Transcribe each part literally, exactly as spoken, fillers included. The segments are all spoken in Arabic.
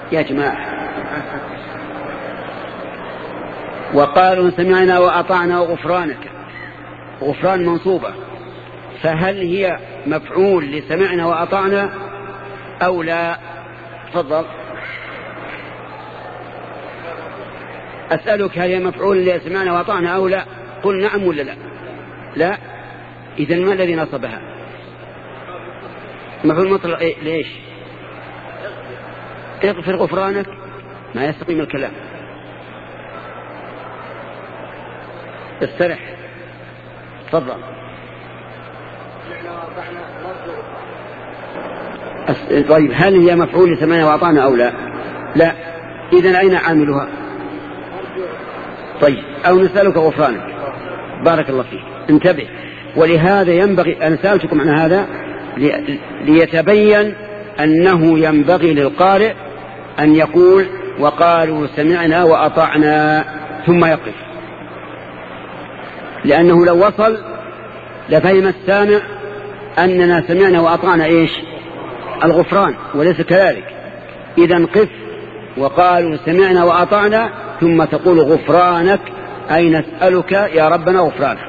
يا جماعة. وقالوا سمعنا وأطعنا وغفرانك، غفران منصوبة، فهل هي مفعول لسمعنا وأطعنا أو لا؟ تفضل. أسألك هل هي مفعول لسمعنا وأطعنا أو لا؟ قل نعم ولا لا؟ لا. إذن ما الذي نصبها؟ مفعول مطلق. إيه؟ ليش؟ اغفر غفرانك، ما يستقيم الكلام. استرح. تفضل. طيب هل هي مفعول لسمعنا وأطعنا أو لا؟ لا. إذن أين عاملها؟ طيب أو نسألك غفرانك. بارك الله فيك. انتبه. ولهذا ينبغي أن سألتكم عن هذا ليتبين أنه ينبغي للقارئ أن يقول وقالوا سمعنا وأطعنا ثم يقف، لأنه لو وصل لفهم السامع أننا سمعنا وأطعنا إيش؟ الغفران، وليس كذلك. إذن قف وقالوا سمعنا وأطعنا ثم تقول غفرانك، أي نسألك يا ربنا غفرانك.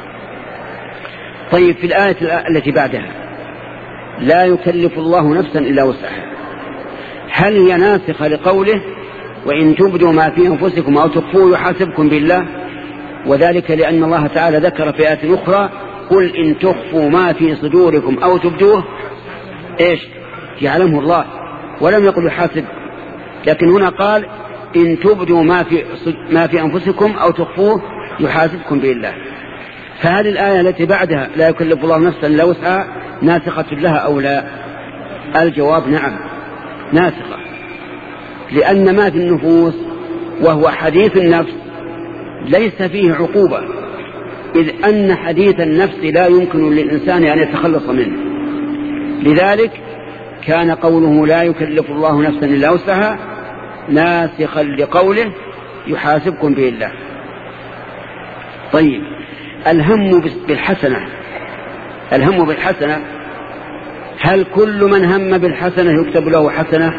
طيب في الآية التي بعدها لا يكلف الله نفسا إلا وسعها، هل هي ناسخة لقوله وإن تبدوا ما في أنفسكم أو تخفوه يحاسبكم بالله؟ وذلك لأن الله تعالى ذكر في آية أخرى قل إن تخفوا ما في صدوركم أو تبدوه إيش؟ يعلمه الله، ولم يقل يحاسب. لكن هنا قال إن تبدوا ما في, ما في أنفسكم أو تخفوه يحاسبكم بالله. فهذه الآية التي بعدها لا يكلف الله نفسا إلا وسعها ناسخة لها أو لا؟ الجواب نعم ناسخة، لأن ما في النفوس وهو حديث النفس ليس فيه عقوبة، إذ أن حديث النفس لا يمكن للإنسان أن يتخلص منه. لذلك كان قوله لا يكلف الله نفسا إلا وسعها ناسخا لقوله يحاسبكم به الله. طيب الهم بالحسنة، الهم بالحسنة، هل كل من هم بالحسنة يكتب له حسنة؟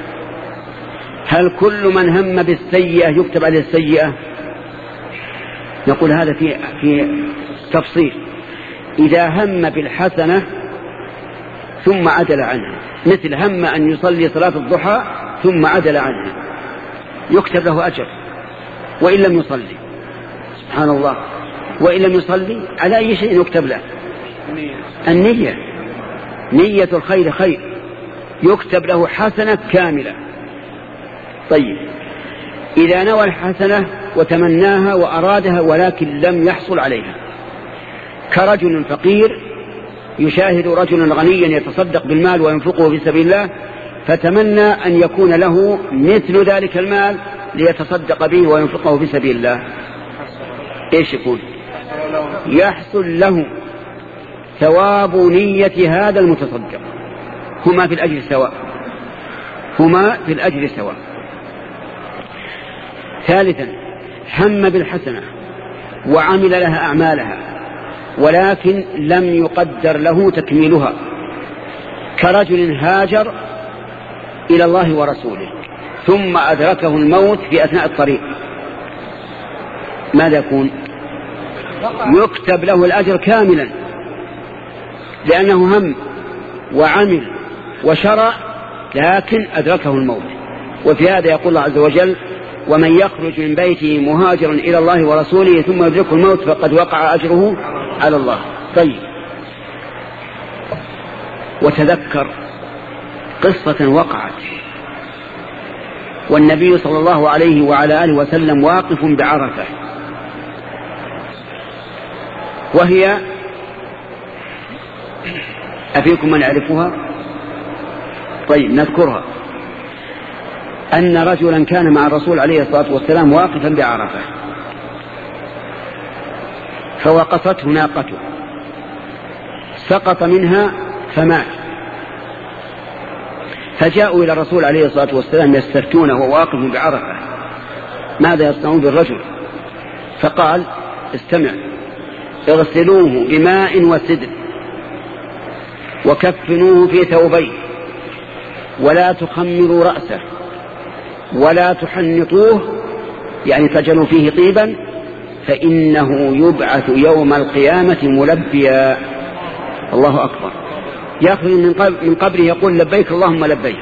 هل كل من هم بالسيئة يكتب عليه السيئة؟ نقول هذا في في تفصيل. إذا هم بالحسنة ثم عدل عنها، مثل هم أن يصلي صلاة الضحى ثم عدل عنها، يكتب له أجر وإن لم يصلي. سبحان الله. وإن لم يصلي على أي شيء يكتب له؟ النية، نية الخير خير، يكتب له حسنة كاملة. طيب إذا نوى الحسنة وتمناها وأرادها ولكن لم يحصل عليها، كرجل فقير يشاهد رجلا غنيا يتصدق بالمال وينفقه في سبيل الله، فتمنى أن يكون له مثل ذلك المال ليتصدق به وينفقه في سبيل الله، إيش يكون؟ يحصل له ثواب نية هذا المتصدق، هما في الأجر سواء، هما في الأجر سواء. ثالثا هم بالحسنة وعمل لها أعمالها ولكن لم يقدر له تكميلها، كرجل هاجر إلى الله ورسوله ثم أدركه الموت في أثناء الطريق، ماذا يكون؟ يكتب له الأجر كاملا، لأنه هم وعمل وشرع لكن أدركه الموت. وفي هذا يقول الله عز وجل ومن يخرج من بيته مهاجرا إلى الله ورسوله ثم يدركه الموت فقد وقع أجره على الله. طيب وتذكر قصة وقعت والنبي صلى الله عليه وعلى آله وسلم واقف بعرفة، وهي أفيكم من يعرفها؟ طيب نذكرها. أن رجلا كان مع الرسول عليه الصلاة والسلام واقفا بعرفة، فوقفته ناقته سقط منها فمات، فجاءوا إلى الرسول عليه الصلاة والسلام يستفتونه وهو واقف بعرفة ماذا يصنعون بالرجل؟ فقال استمع، اغسلوه بماء وسدر وكفنوه في ثوبين ولا تخمروا رأسه ولا تحنطوه يعني تجعلوا فيه طيبا فإنه يبعث يوم القيامة ملبيا. الله أكبر. يأخذ من قبره يقول لبيك اللهم لبيك،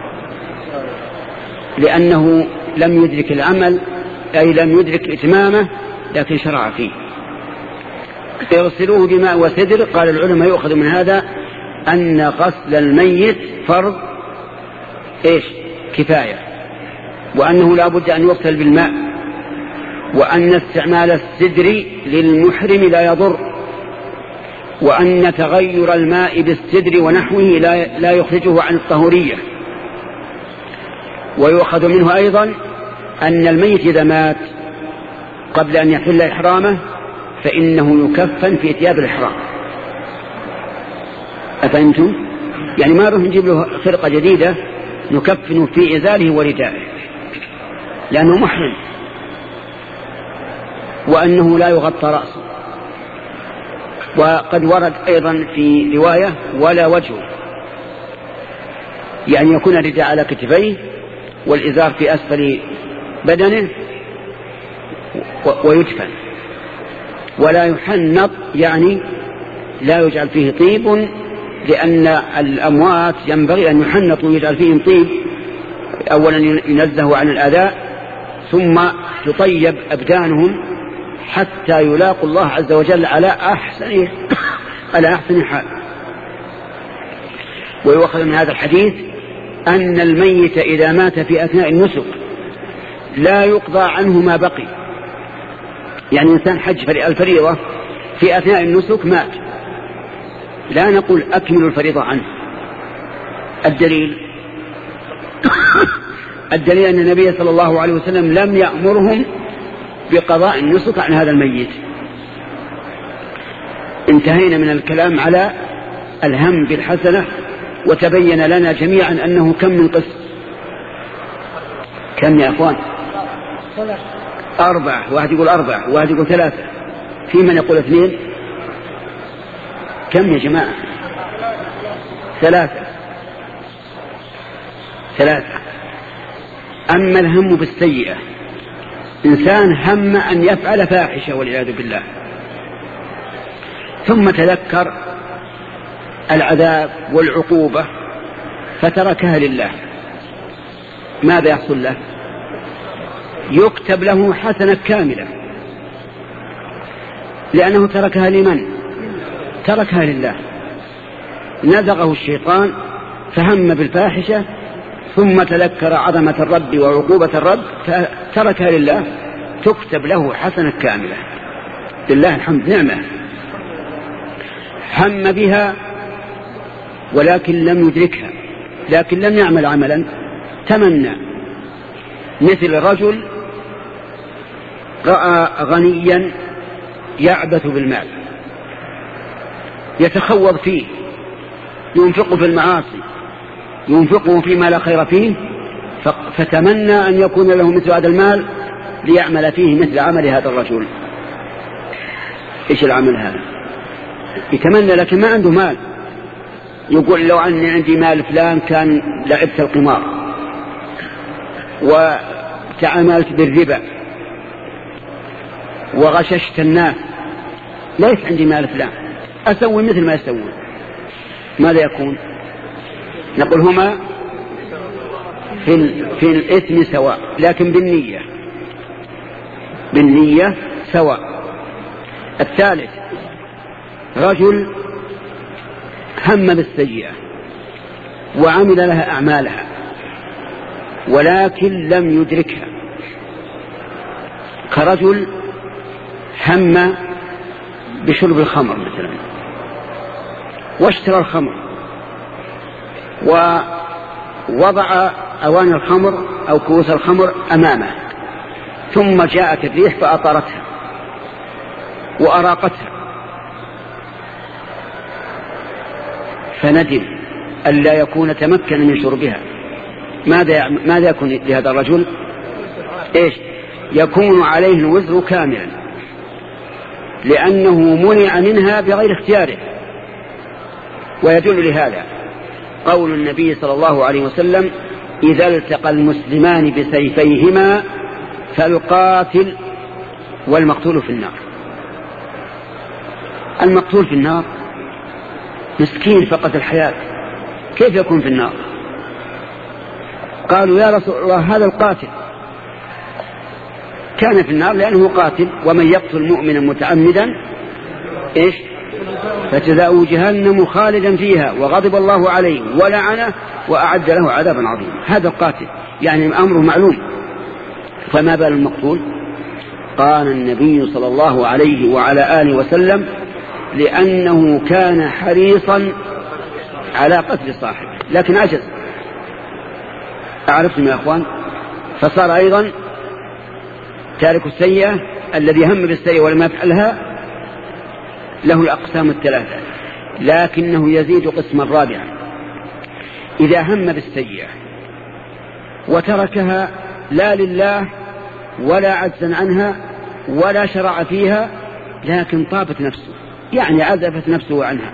لأنه لم يدرك العمل أي لم يدرك إتمامه لكن شرع فيه. يغسلوه بماء وسدر. قال العلماء يؤخذ من هذا أن غسل الميت فرض إيش كفاية، وأنه لا بد أن يغسل بالماء، وأن استعمال السدر للمحرم لا يضر، وأن تغير الماء بالسدر ونحوه لا, لا يخرجه عن الطهورية. ويؤخذ منه أيضا أن الميت إذا مات قبل أن يحل إحرامه فإنه يكفن في ثياب الإحرام. أفهمتم؟ يعني ما نروح نجيب له خرقة جديدة نكفن في إزاله وردائه لأنه محرم، وأنه لا يغطى رأسه. وقد ورد أيضا في رواية ولا وجهه، يعني يكون الرداء على كتفيه والإزار في أسفل بدنه ويدفن. ولا يحنط يعني لا يجعل فيه طيب، لأن الأموات ينبغي أن يحنطوا ويجعل فيهم طيب. أولا ينزه عن الأذى، ثم تطيب أبدانهم حتى يلاقوا الله عز وجل على أحسن على أحسن حال. ويؤخذ من هذا الحديث أن الميت إذا مات في أثناء النسك لا يقضى عنه ما بقي. يعني إنسان حج الفريضة في أثناء النسك مات، لا نقول أكمل الفريضة عنه. الدليل الدليل أن النبي صلى الله عليه وسلم لم يأمرهم بقضاء النسك عن هذا الميت. انتهينا من الكلام على الهم بالحسنة، وتبين لنا جميعا أنه كم من قسم. كم يا أخوان؟ أربعة. واحد يقول أربعة، واحد يقول ثلاثة، في من يقول اثنين. كم يا جماعة؟ ثلاثة. ثلاثة. أما الهم بالسيئة، إنسان هم أن يفعل فاحشة والعياذ بالله، ثم تذكر العذاب والعقوبة فتركها لله، ماذا يحصل له؟ يكتب له حسنة كاملة، لأنه تركها لمن؟ تركها لله. نزغه الشيطان فهم بالفاحشة، ثم تذكر عظمة الرب وعقوبة الرب فتركها لله، تكتب له حسنة كاملة. لله الحمد، نعمة. هم بها ولكن لم يدركها، لكن لم يعمل عملا، تمنى. مثل رجل رأى غنيا يعبث بالمال، يتخوض فيه، ينفقه في المعاصي، ينفقه فيما لا خير فيه، فتمنى أن يكون له مثل هذا المال ليعمل فيه مثل عمل هذا الرجل. إيش العمل هذا؟ يتمنى لكن ما عنده مال. يقول لو أني عندي مال فلان كان لعبت القمار وتعاملت بالربا وغششت الناس، ليس عندي مال فلان، أسوي مثل ما يسوون. ماذا يكون؟ نقول هما في, في الإثم سواء، لكن بالنية بالنية سواء. الثالث رجل هم بالسيئة وعمل لها أعمالها ولكن لم يدركها، كرجل هم بشرب الخمر مثلا واشترى الخمر ووضع أواني الخمر أو كؤوس الخمر أمامه، ثم جاءت الريح فأطارتها وأراقتها، فندم ألا يكون تمكن من شربها. ماذا ماذا يكون لهذا الرجل؟ إيش؟ يكون عليه الوزر كاملا، لأنه منع منها بغير اختياره. ويدل لهذا قول النبي صلى الله عليه وسلم: إذا التقى المسلمان بسيفيهما فالقاتل والمقتول في النار. المقتول في النار مسكين فقد الحياة، كيف يكون في النار؟ قالوا يا رسول الله هذا القاتل كان في النار لأنه قاتل، ومن يقتل مؤمنا متعمدا إيش فجزاؤه جهنم خالدا فيها وغضب الله عليه ولعنه وأعد له عذابا عظيما. هذا القاتل يعني أمره معلوم، فما بال المقتول؟ قال النبي صلى الله عليه وعلى آله وسلم لأنه كان حريصا على قتل صاحبه لكن عجز. أعرفتم يا أخوان؟ فصار أيضا تارك السيئة الذي هم بالسيئة ولم يفعلها له الأقسام الثلاثة، لكنه يزيد قسما رابعا. إذا هم بالسيئة وتركها لا لله ولا عجزا عنها ولا شرع فيها، لكن طابت نفسه، يعني عزفت نفسه عنها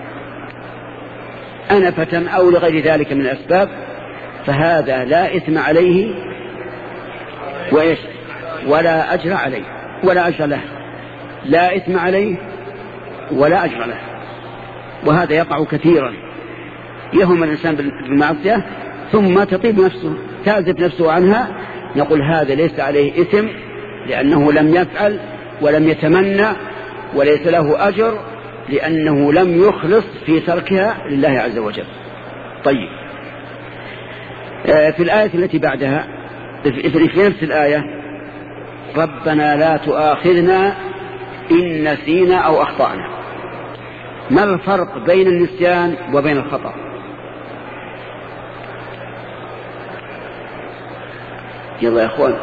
أنفة أو لغير ذلك من الأسباب، فهذا لا إثم عليه وإيش ولا أجر عليه ولا أجر له، لا إثم عليه ولا أجر له. وهذا يقع كثيرا، يهم الإنسان بالمعصية ثم تطيب نفسه تعزف نفسه عنها، نقول هذا ليس عليه إثم لأنه لم يفعل ولم يتمنى وليس له أجر لأنه لم يخلص في تركها لله عز وجل. طيب في الآية التي بعدها في نفس الآية ربنا لا تؤاخذنا إن نسينا أو أخطأنا. ما الفرق بين النسيان وبين الخطأ؟ يلا يا أخوان،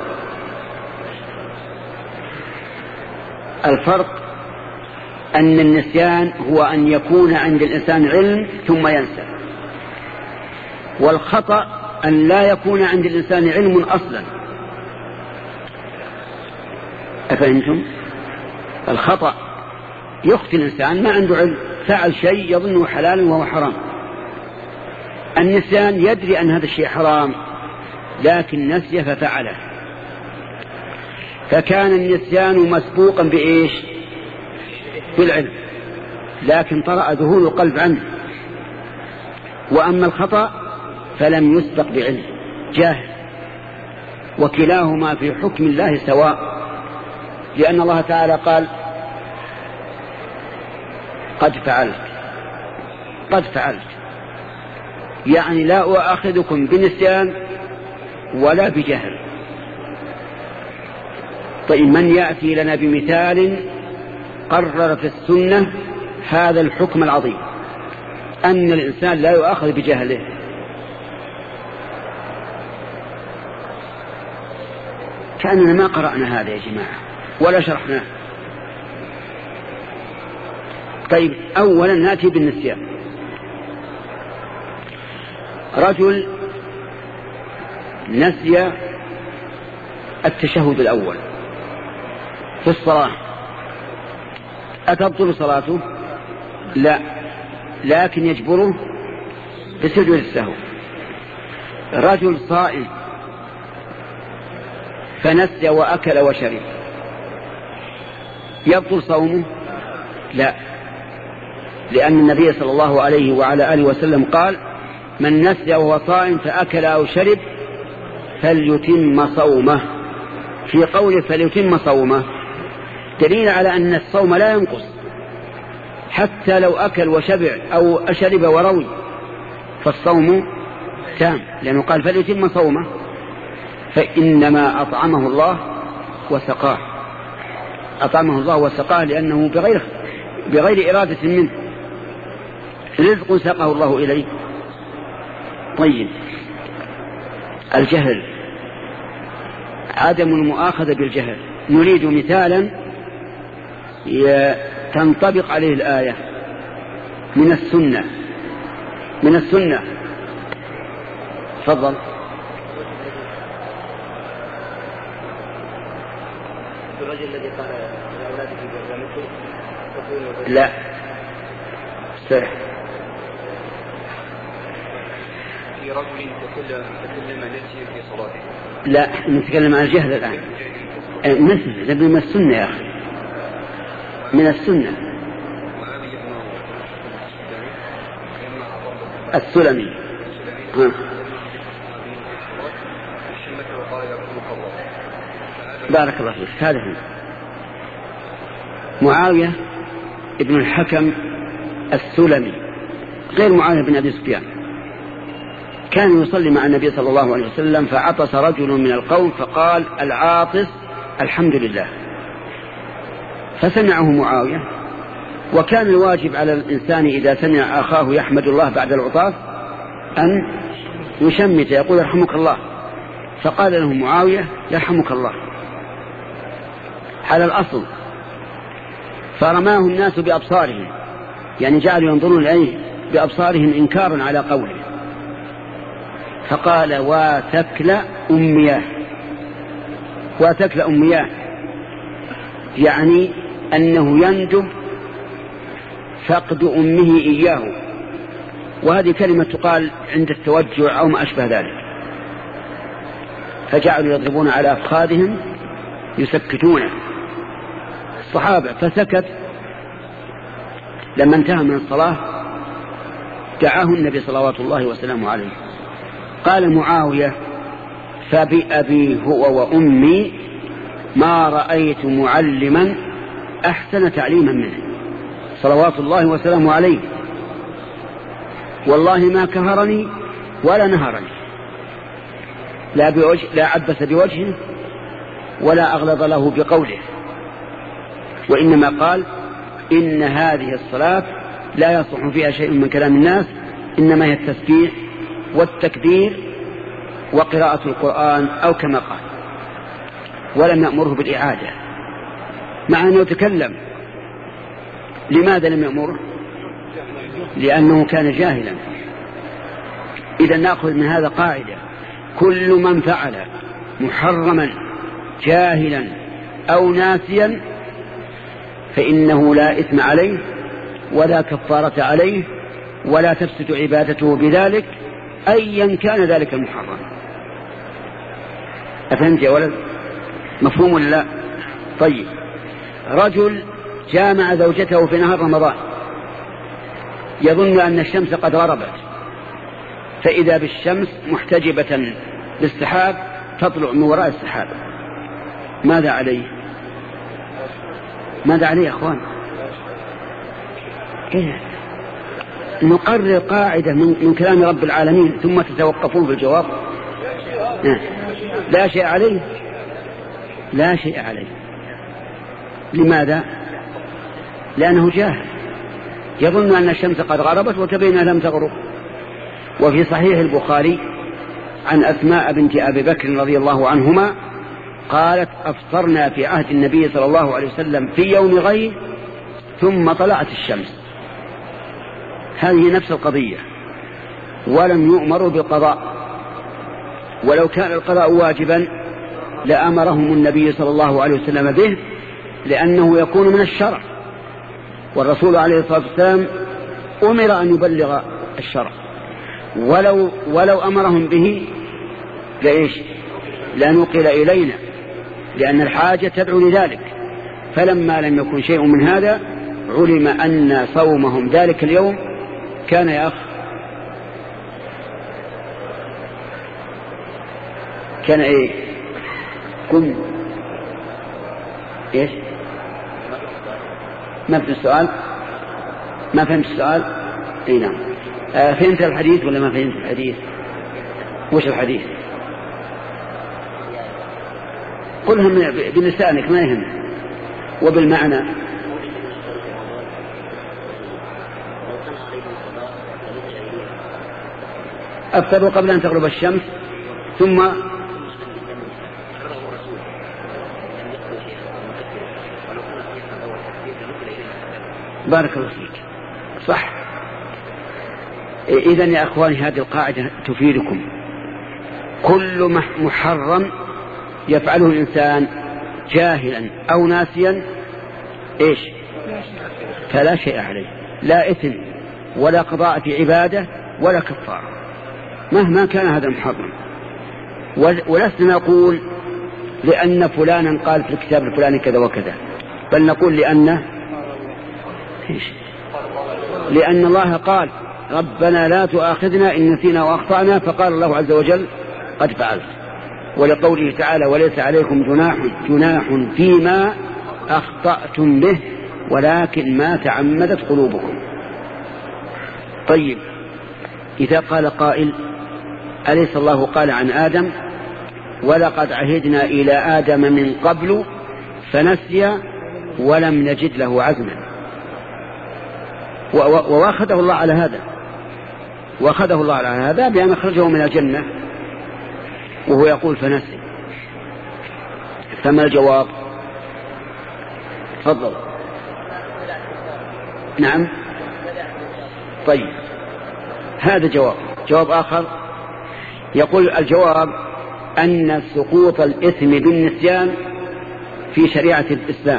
الفرق أن النسيان هو أن يكون عند الإنسان علم ثم ينسى، والخطأ أن لا يكون عند الإنسان علم أصلا. أفهمتم؟ الخطأ يخطئ الإنسان ما عنده علم، فعل شيء يظنه حلالا وهو حرام. النسيان يدري أن هذا الشيء حرام لكن نسي ففعله، فكان النسيان مسبوقا بإيش؟ بالعلم، لكن طرأ ذهول القلب عنه. وأما الخطأ فلم يسبق بعلم، جاهل، وكلاهما في حكم الله سواء، لأن الله تعالى قال قد فعلت قد فعلت يعني لا أؤاخذكم بنسيان ولا بجهل. طيب من يأتي لنا بمثال قرر في السنة هذا الحكم العظيم أن الإنسان لا يؤاخذ بجهله؟ كأننا ما قرأنا هذا يا جماعة ولا شرحناه. طيب أولا نأتي بالنسيان. رجل نسي التشهد الأول في الصلاة، أتبطل صلاته؟ لا، لكن يجبره بسجود السهو. رجل صائم فنسي وأكل وشرب، يبطل صومه؟ لا، لأن النبي صلى الله عليه وعلى آله وسلم قال من نسي وهو صائم فأكل أو شرب فليتم صومه. في قوله فليتم صومه دليل على أن الصوم لا ينقص، حتى لو أكل وشبع أو أشرب وروي فالصوم تام، لأنه قال فليتم صومه، فإنما أطعمه الله وسقاه، أطعمه الله وسقاه لأنه بغير, بغير إرادة منه، رزق سقه الله إليه. طيب الجهل، عدم المؤاخذة بالجهل، نريد مثالا تنطبق عليه الآية من السنة من السنة تفضل. الرجل الذي قال لأولادك لا صحيح. في رجل تكلم تكلم نسي في صلاته. لا نتكلم عن الجهل الآن. نسي من السنة يا أخي، من السنة. السلمي ها. بارك الله فيك. هذا هو معاوية ابن الحكم السلمي غير معاوية بن أبي سفيان. كان يصلي مع النبي صلى الله عليه وسلم فعطس رجل من القوم فقال العاطس الحمد لله، فسمعه معاوية. وكان الواجب على الإنسان إذا سمع أخاه يحمد الله بعد العطاس أن يشمت يقول يرحمك الله، فقال له معاوية يرحمك الله على الأصل، فرماه الناس بأبصارهم، يعني جعلوا ينظرون إليه بأبصارهم إنكارا على قوله، فقال واتكل أمياه. واتكل أمياه يعني أنه يندب فقد أمه إياه، وهذه كلمة تقال عند التوجع أو ما أشبه ذلك. فجعلوا يضربون على أفخاذهم يسكتونه الصحابة، فسكت. لما انتهى من الصلاة دعاه النبي صلوات الله وسلامه عليه، قال معاوية فبأبي هو وأمي ما رأيت معلما أحسن تعليما منه صلوات الله وسلامه عليه، والله ما كهرني ولا نهرني، لا, بوجه لا عبس بوجهه ولا أغلظ له بقوله، وإنما قال إن هذه الصلاة لا يصح فيها شيء من كلام الناس، إنما هي التسبيح والتكبير وقراءة القرآن أو كما قال، ولم يأمره بالإعادة مع أنه تكلم. لماذا لم يأمره؟ لأنه كان جاهلا. إذا نأخذ من هذا قاعدة: كل من فعل محرما جاهلا أو ناسيا فإنه لا إثم عليه ولا كفارة عليه ولا تفسد عبادته بذلك أيا كان ذلك المحرم. أفهمت يا ولد؟ مفهوم ولا لا؟ طيب، رجل جامع زوجته في نهار رمضان يظن أن الشمس قد غربت، فإذا بالشمس محتجبة بالسحاب تطلع من وراء السحاب، ماذا عليه؟ ماذا عليه يا أخوان؟ إيه؟ نقرر قاعدة من, من كلام رب العالمين ثم تتوقفون بالجواب. إيه؟ لا شيء عليه، لا شيء عليه. لماذا؟ لأنه جاهل، يظن أن الشمس قد غربت وتبين لم تغرب. وفي صحيح البخاري عن أسماء بنت أبي بكر رضي الله عنهما قالت: أفطرنا في عهد النبي صلى الله عليه وسلم في يوم غيب ثم طلعت الشمس. هذه نفس القضية، ولم يؤمروا بالقضاء، ولو كان القضاء واجبا لأمرهم النبي صلى الله عليه وسلم به، لأنه يكون من الشرع، والرسول عليه الصلاة والسلام أمر أن يبلغ الشرع، ولو, ولو أمرهم به لإيش؟ لنقل إلينا، لأن الحاجة تدعو لذلك. فلما لم يكن شيء من هذا علم أن صومهم ذلك اليوم كان يا أخ كان إيه؟ كن إيش؟ ما فهمت السؤال؟ ما فهمت السؤال؟ إيه نعم. آه فهمت الحديث ولا ما فهمت الحديث؟ وش الحديث؟ قلها بلسانك ما يهم، وبالمعنى. أفطروا قبل أن تغرب الشمس ثم بارك الله فيك. صح. إذن يا أخواني هذه القاعدة تفيدكم: كل محرم يفعله الإنسان جاهلا أو ناسيا إيش؟ فلا شيء عليه، لا إثم ولا قضاء في عبادة ولا كفارة. مهما كان هذا محرم. ولسنا نقول لأن فلانا قال في الكتاب الفلاني كذا وكذا، بل نقول لأن لأن الله قال ربنا لا تؤاخذنا إن نسينا وأخطأنا، فقال الله عز وجل قد فعلت. ولقوله تعالى وليس عليكم جناح جناح فيما أخطأتم به ولكن ما تعمدت قلوبكم. طيب، إذا قال قائل أليس الله قال عن آدم ولقد عهدنا إلى آدم من قبل فنسي ولم نجد له عزما، وأخذه الله على هذا وأخذه الله على هذا بأن أخرجه من الجنة وهو يقول فنسي. فما الجواب؟ تفضل. نعم. طيب، هذا جواب. جواب آخر يقول الجواب أن سقوط الإثم بالنسيان في شريعة الإسلام،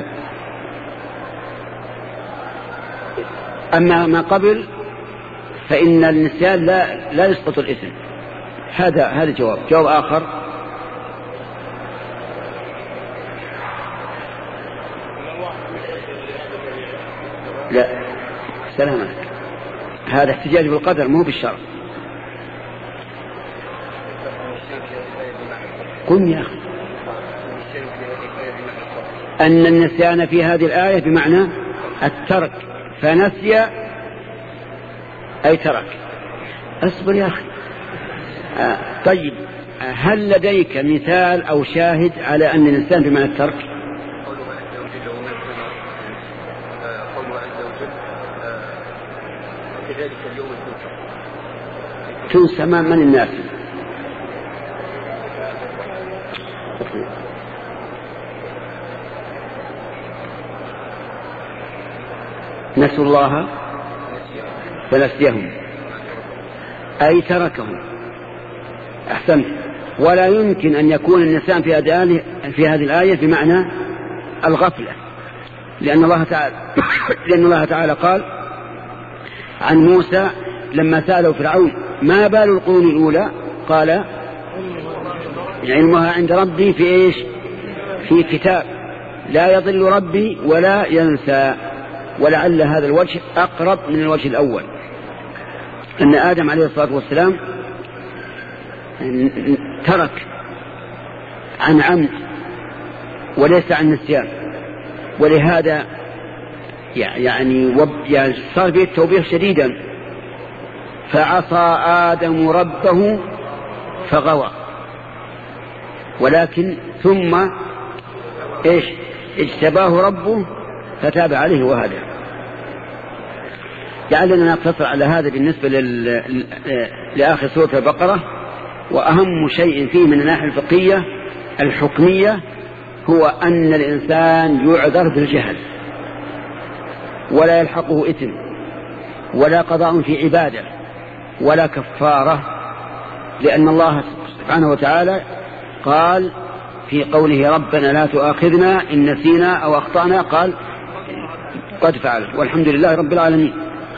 أما ما قبل فإن النسيان لا لا يسقط الإثم. هذا هذا جواب. جواب آخر لا سلام عليك، هذا احتجاج بالقدر مو بالشرع. قل يا أخي أن النسيان في هذه الآية بمعنى الترك، فنسي أي ترك. أصبر يا أخي. آه طيب، هل لديك مثال أو شاهد على أن النسيان بمعنى الترك؟ تنسى من الناس. نسوا الله فنسيهم أي تركهم. أحسنت. ولا يمكن أن يكون النسيان في هذه الآية بمعنى الغفلة، لأن الله تعالى لأن الله تعالى قال عن موسى لما سأله فرعون ما بال القرون الأولى قال علمها عند ربي في إيش؟ في كتاب لا يضل ربي ولا ينسى. ولعل هذا الوجه أقرب من الوجه الأول، أن آدم عليه الصلاة والسلام ترك عن عمد وليس عن نسيان، ولهذا يعني صار به التوبيخ شديدا. فعصى آدم ربه فغوى، ولكن ثم إيش اجتباه ربه فتاب عليه وهدى. لعلنا نقتصر على هذا بالنسبة لل... لآخر سورة البقرة. وأهم شيء فيه من الناحية الفقهية الحكمية هو أن الإنسان يعذر بالجهل ولا يلحقه إثم ولا قضاء في عبادة ولا كفارة، لأن الله سبحانه وتعالى قال في قوله ربنا لا تؤاخذنا إن نسينا أو أخطأنا قال قد فعلت والحمد لله رب العالمين.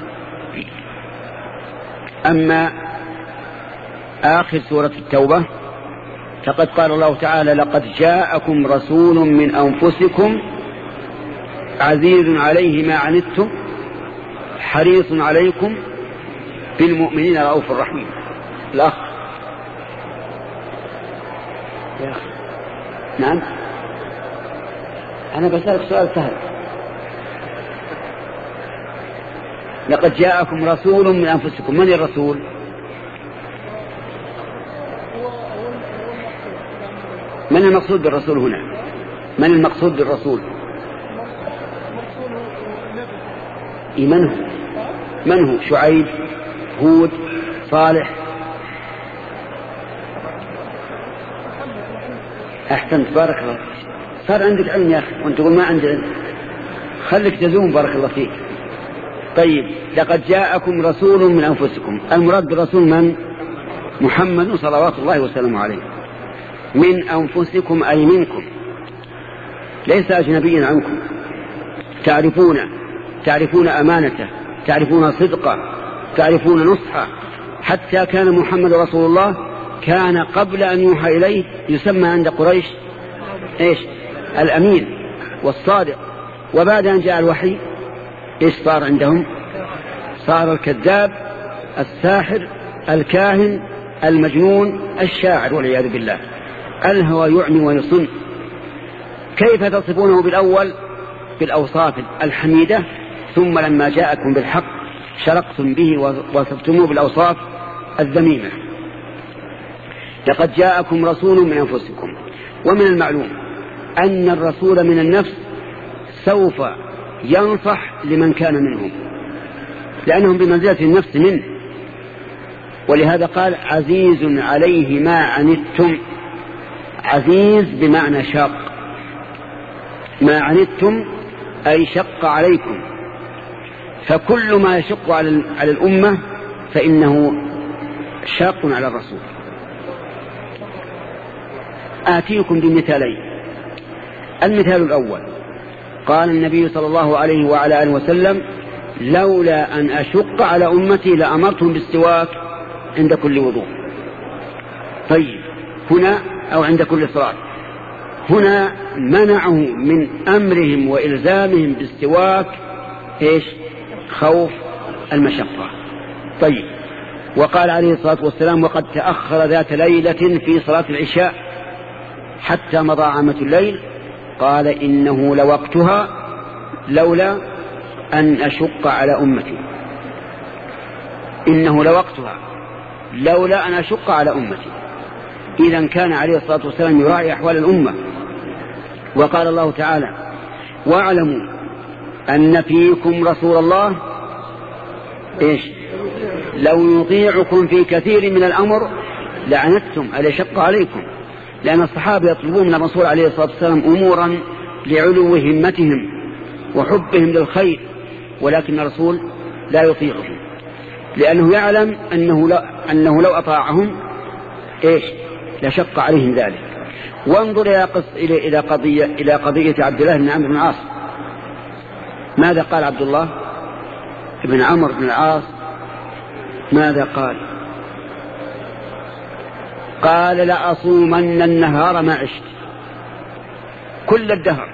أما آخر سورة التوبة فقد قال الله تعالى لقد جاءكم رسول من أنفسكم عزيز عليه ما عنتم حريص عليكم بالمؤمنين رؤوف رحيم. الأخ يا أخي. نعم أنا بسألك سؤال سهل. لقد جاءكم رسول من أنفسكم، من الرسول؟ من المقصود بالرسول هنا؟ من المقصود بالرسول؟ من هو؟ من هو؟ شعيب، هود، صالح؟ أحسنت بارك الله. صار عندك علم يا أخي وأنت تقول ما عندي علم، خليك تزوم بارك الله فيك. طيب، لقد جاءكم رسول من أنفسكم، المراد بالرسول من؟ محمد صلوات الله وسلامه عليه. من أنفسكم أي منكم، ليس أجنبيا عنكم، تعرفون تعرفون أمانته، تعرفون صدقه، تعرفون نصحه، حتى كان محمد رسول الله كان قبل أن يوحى إليه يسمى عند قريش إيش؟ الأمين والصادق، وبعد أن جاء الوحي إيش صار عندهم؟ صار الكذاب، الساحر، الكاهن، المجنون، الشاعر والعياذ بالله. الهوى يعمي ويصم. كيف تصفونه بالأول بالأوصاف الحميدة، ثم لما جاءكم بالحق شرقتم به ووصفتموه بالأوصاف الذميمة؟ لقد جاءكم رسول من أنفسكم. ومن المعلوم أن الرسول من النفس سوف ينصح لمن كان منهم، لأنهم بمنزلة النفس منه. ولهذا قال عزيز عليه ما عنتم. عزيز بمعنى شاق، ما عنتم أي شق عليكم. فكل ما يشق على الأمة فإنه شاق على الرسول. آتيكم بمثالين. المثال الأول قال النبي صلى الله عليه وعلى آله وسلم لولا أن أشق على أمتي لأمرتهم بالسواك عند كل وضوء. طيب هنا أو عند كل صلاة، هنا منعه من أمرهم وإلزامهم بالسواك إيش؟ خوف المشقة. طيب وقال عليه الصلاة والسلام وقد تأخر ذات ليلة في صلاة العشاء حتى مضى عامة الليل، قال إنه لوقتها لولا أن أشق على أمتي. إنه لوقتها لولا أن أشق على أمتي. إذن كان عليه الصلاة والسلام يراعي أحوال الأمة. وقال الله تعالى واعلموا أن فيكم رسول الله إيش؟ لو يطيعكم في كثير من الأمر لعنتم ألا شق عليكم. لأن الصحابة يطلبون من الرسول عليه الصلاة والسلام أمورا لعلو همتهم وحبهم للخير، ولكن الرسول لا يطيعهم، لأنه يعلم أنه لو, أنه لو أطاعهم إيش؟ لشق عليهم ذلك. وانظر إلى, قص إلى, إلى, قضية إلى قضية عبد الله بن عمرو بن العاص. ماذا قال عبد الله بن عمرو بن العاص؟ ماذا قال؟ قال لأصومن النهار ما عشت كل الدهر،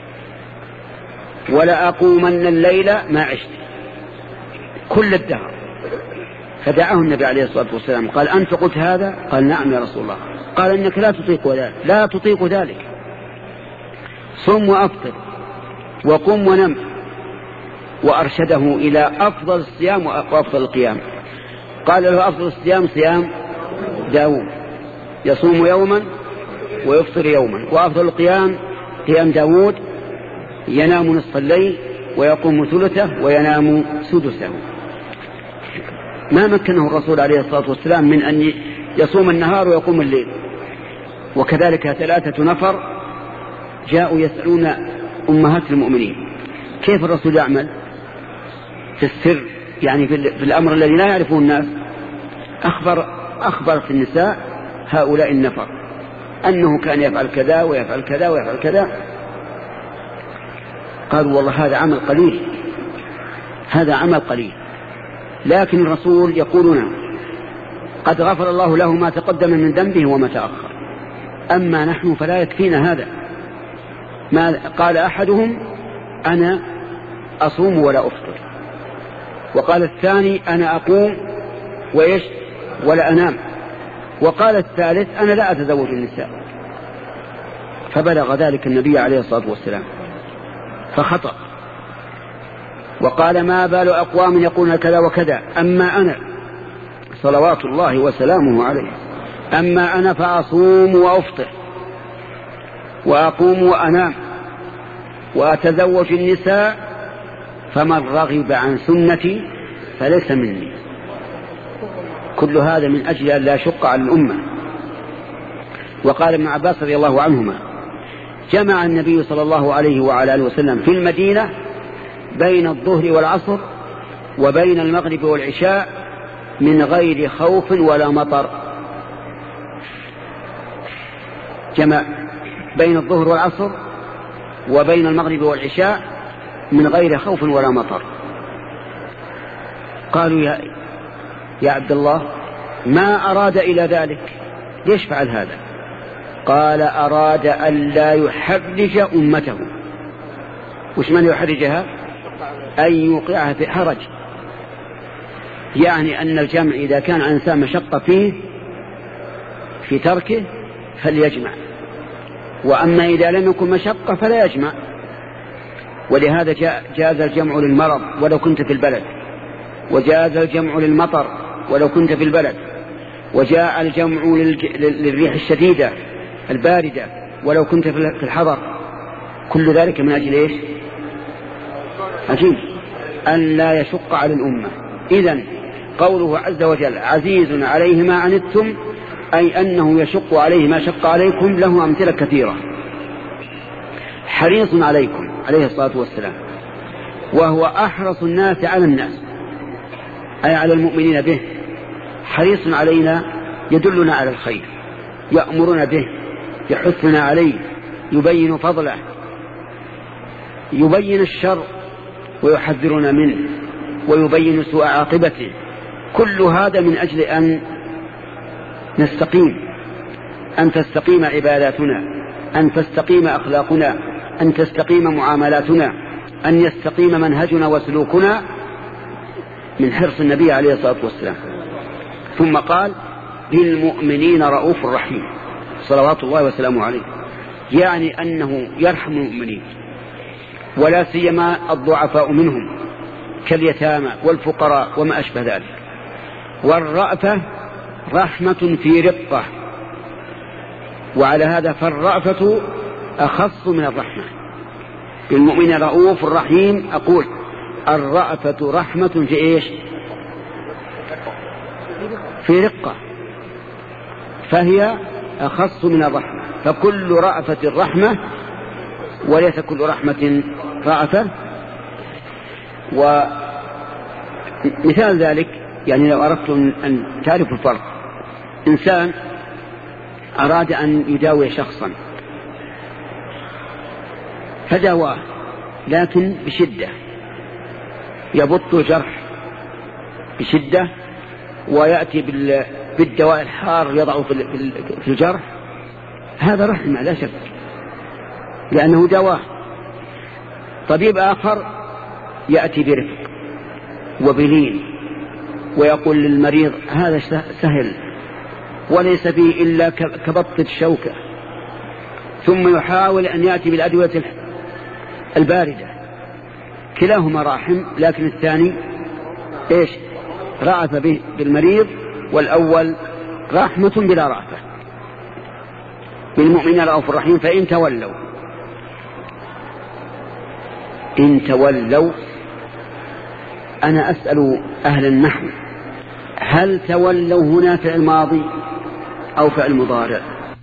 ولأقومن الليل ما عشت كل الدهر. فدعاه النبي عليه الصلاة والسلام قال أنت قلت هذا؟ قال نعم يا رسول الله. قال إنك لا تطيق ذلك، لا تطيق ذلك. صم وأفطر وقم ونم. وأرشده إلى أفضل الصيام وأفضل القيام. قال له أفضل الصيام صيام داود يصوم يوما ويفطر يوما، وأفضل القيام قيام داود ينام نصف الليل ويقوم ثلثه وينام سدسه. ما مكنه الرسول عليه الصلاة والسلام من أن يصوم النهار ويقوم الليل. وكذلك ثلاثة نفر جاءوا يسألون أمهات المؤمنين كيف الرسول يعمل في السر، يعني في الأمر الذي لا يعرفه الناس. أخبر أخبرت النساء هؤلاء النفر أنه كان يفعل كذا ويفعل كذا ويفعل كذا. قالوا والله هذا عمل قليل، هذا عمل قليل. لكن الرسول يقولون قد غفر الله له ما تقدم من ذنبه وما تأخر، أما نحن فلا يكفينا هذا. ما قال أحدهم أنا أصوم ولا أفطر، وقال الثاني أنا أقوم ويش ولا أنام، وقال الثالث أنا لا أتزوج النساء. فبلغ ذلك النبي عليه الصلاة والسلام فخطأ وقال ما بال أقوام يقولون كذا وكذا، أما أنا صلوات الله وسلامه عليه أما أنا فأصوم وأفطر وأقوم وأنام وأتزوج النساء، فمن رغب عن سنتي فليس مني. كل هذا من أجل أن لا شق على الأمة. وقال ابن عباس رضي الله عنهما جمع النبي صلى الله عليه وعلى آله وسلم في المدينة بين الظهر والعصر وبين المغرب والعشاء من غير خوف ولا مطر. جمع بين الظهر والعصر وبين المغرب والعشاء من غير خوف ولا مطر. قالوا يا, يا عبد الله ما أراد إلى ذلك؟ ليش فعل هذا؟ قال أراد أن لا يحرج أمته. وش من يحرجها؟ أن يوقعها في حرج، يعني أن الجمع إذا كان إنسان مشقة فيه في تركه فليجمع، وأما إذا لم يكن مشقة فلا يجمع. ولهذا جاز الجمع للمرض ولو كنت في البلد، وجاز الجمع للمطر ولو كنت في البلد، وجاء الجمع للريح الشديدة الباردة ولو كنت في الحضر. كل ذلك من أجل إيش؟ عجيب أن لا يشق على الأمة. إذن قوله عز وجل عزيز عليه ما عنتم، أي أنه يشق عليه ما شق عليكم، له أمثلة كثيرة. حريص عليكم عليه الصلاة والسلام، وهو أحرص الناس على الناس، أي على المؤمنين به. حريص علينا يدلنا على الخير، يأمرنا به، يحثنا عليه، يبين فضله، يبين الشر ويحذرنا منه، ويبين سوء عاقبته. كل هذا من أجل أن نستقيم، أن تستقيم عباداتنا، أن تستقيم أخلاقنا، أن تستقيم معاملاتنا، أن يستقيم منهجنا وسلوكنا، من حرص النبي عليه الصلاة والسلام. ثم قال بالمؤمنين رؤوف رحيم صلوات الله وسلامه عليه، يعني أنه يرحم المؤمنين، ولا سيما الضعفاء منهم كاليتامى والفقراء وما أشبه ذلك. والرأفة رحمة في رقة، وعلى هذا فالرأفة أخص من الرحمة. بالمؤمن رؤوف رحيم، أقول الرأفة رحمة في إيش؟ في رقة، فهي أخص من الرحمة. فكل رأفة رحمة وليس كل رحمة رأفة. ومثال ذلك يعني لو أردت أن تعرف الفرق، إنسان أراد أن يداوي شخصا فداواه، لكن بشدة، يبط الجرح بشدة، ويأتي بالدواء الحار يضعه في الجرح. هذا رحمة لا شك، لأنه دواه. طبيب آخر يأتي برفق وبلين ويقول للمريض هذا سهل وليس فيه إلا كبط الشوكة، ثم يحاول أن يأتي بالأدوية الباردة. كلاهما راحم، لكن الثاني إيش؟ رأف به بالمريض، والأول رحمة بلا رأفة. بالمؤمنين رؤوف رحيم. فإن تولوا إن تولوا أنا أسأل أهل النحو، هل تولوا هنا فعل ماضي أو فعل مضارع؟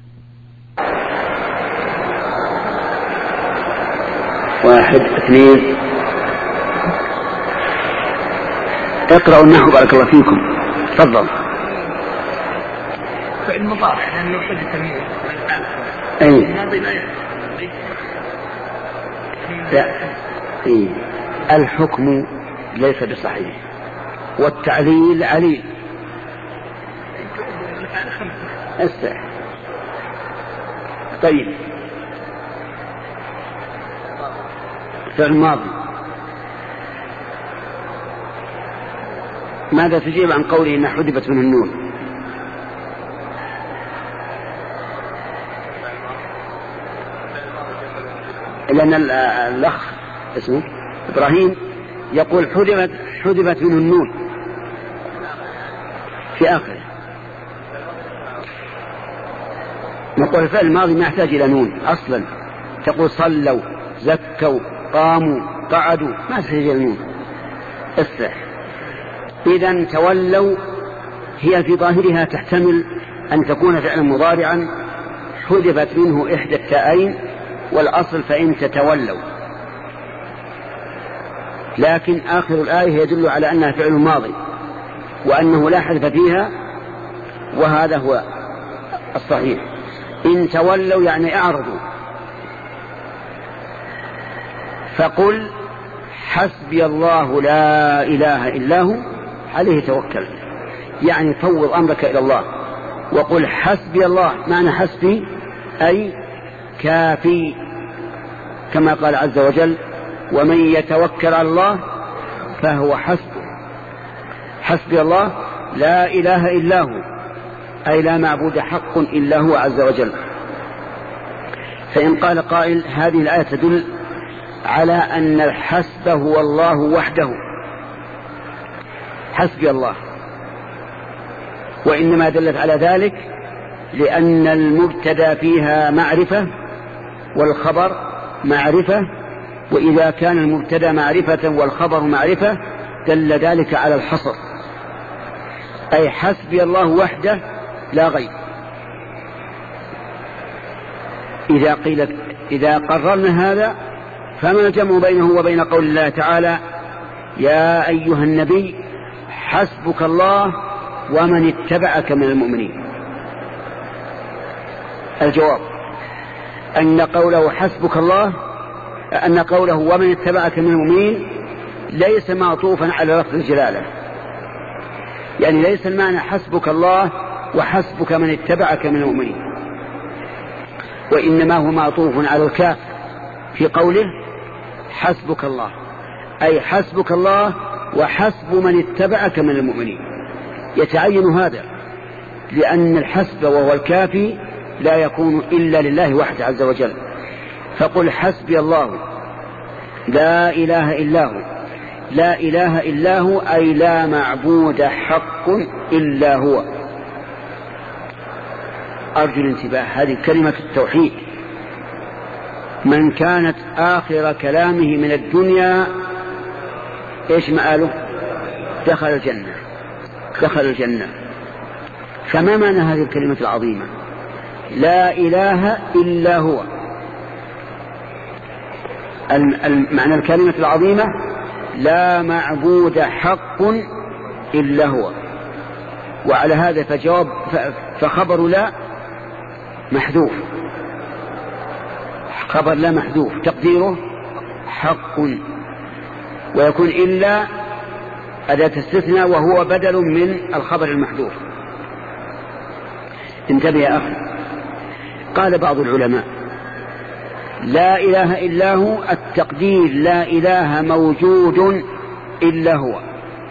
واحد اثنين، اقرأوا النحو بارك الله فيكم. تفضل. فعل مضارع لأنه حدث منه. أي لا، إيه. الحكم ليس بصحيح، والتعليل عليل. استح. طيب، فعل ماضي. ماذا تجيب عن قوله إن حذفت من النون؟ لأن الأخ اسمه إبراهيم يقول حذفت حذفت منه النون في آخره. نقول الفعل الماضي ما يحتاج إلى نون أصلا، تقول صلوا زكوا قاموا قعدوا، ما يحتاج إلى نون. الصح. إذن تولوا هي في ظاهرها تحتمل أن تكون فعلا مضارعا حذفت منه إحدى التاءين، والأصل فإن تتولوا، لكن آخر الآية يدل على أنها فعل ماضي وأنه لا حذف فيها، وهذا هو الصحيح. إن تولوا يعني أعرضوا، فقل حسبي الله لا إله إلا هو عليه توكل. يعني فوض أمرك إلى الله وقل حسبي الله. معنى حسبي أي كافي، كما قال عز وجل ومن يتوكل على الله فهو حسبه. حسبي الله لا إله إلا هو، أي لا معبود حق إلا هو عز وجل. فإن قال قائل هذه الآية تدل على أن الحسب هو الله وحده، حسبي الله، وإنما دلت على ذلك لأن المبتدأ فيها معرفة والخبر معرفة، وإذا كان المبتدأ معرفة والخبر معرفة دل ذلك على الحصر، أي حسبي الله وحده لا غير. إذا قيل إذا قررنا هذا فما الجمع بينه وبين قول الله تعالى يا أيها النبي حسبك الله ومن اتبعك من المؤمنين؟ الجواب أن قوله حسبك الله أن قوله ومن اتبعك من المؤمنين ليس معطوفا على لفظ الجلالة، يعني ليس المعنى حسبك الله وحسبك من اتبعك من المؤمنين، وإنما هو معطوف على الكاف في قوله حسبك الله، أي حسبك الله وحسب من اتبعك من المؤمنين. يتعين هذا لأن الحسب وهو الكافي لا يكون إلا لله وحده عز وجل. فقل حسبي الله لا إله إلا هو، لا إله إلا هو أي لا معبود حق إلا هو. أرجو الانتباه، هذه كلمة التوحيد من كانت آخر كلامه من الدنيا إيش مآله؟ دخل الجنة، دخل الجنة. فما معنى هذه الكلمة العظيمة لا إله إلا هو؟ معنى الكلمة العظيمة لا معبود حق إلا هو. وعلى هذا فجواب فخبر لا محذوف، خبر لا محذوف تقديره حق، ويكون إلا أداة استثناء وهو بدل من الخبر المحذوف. انتبه يا أخي، قال بعض العلماء لا إله إلا هو التقدير لا إله موجود إلا هو.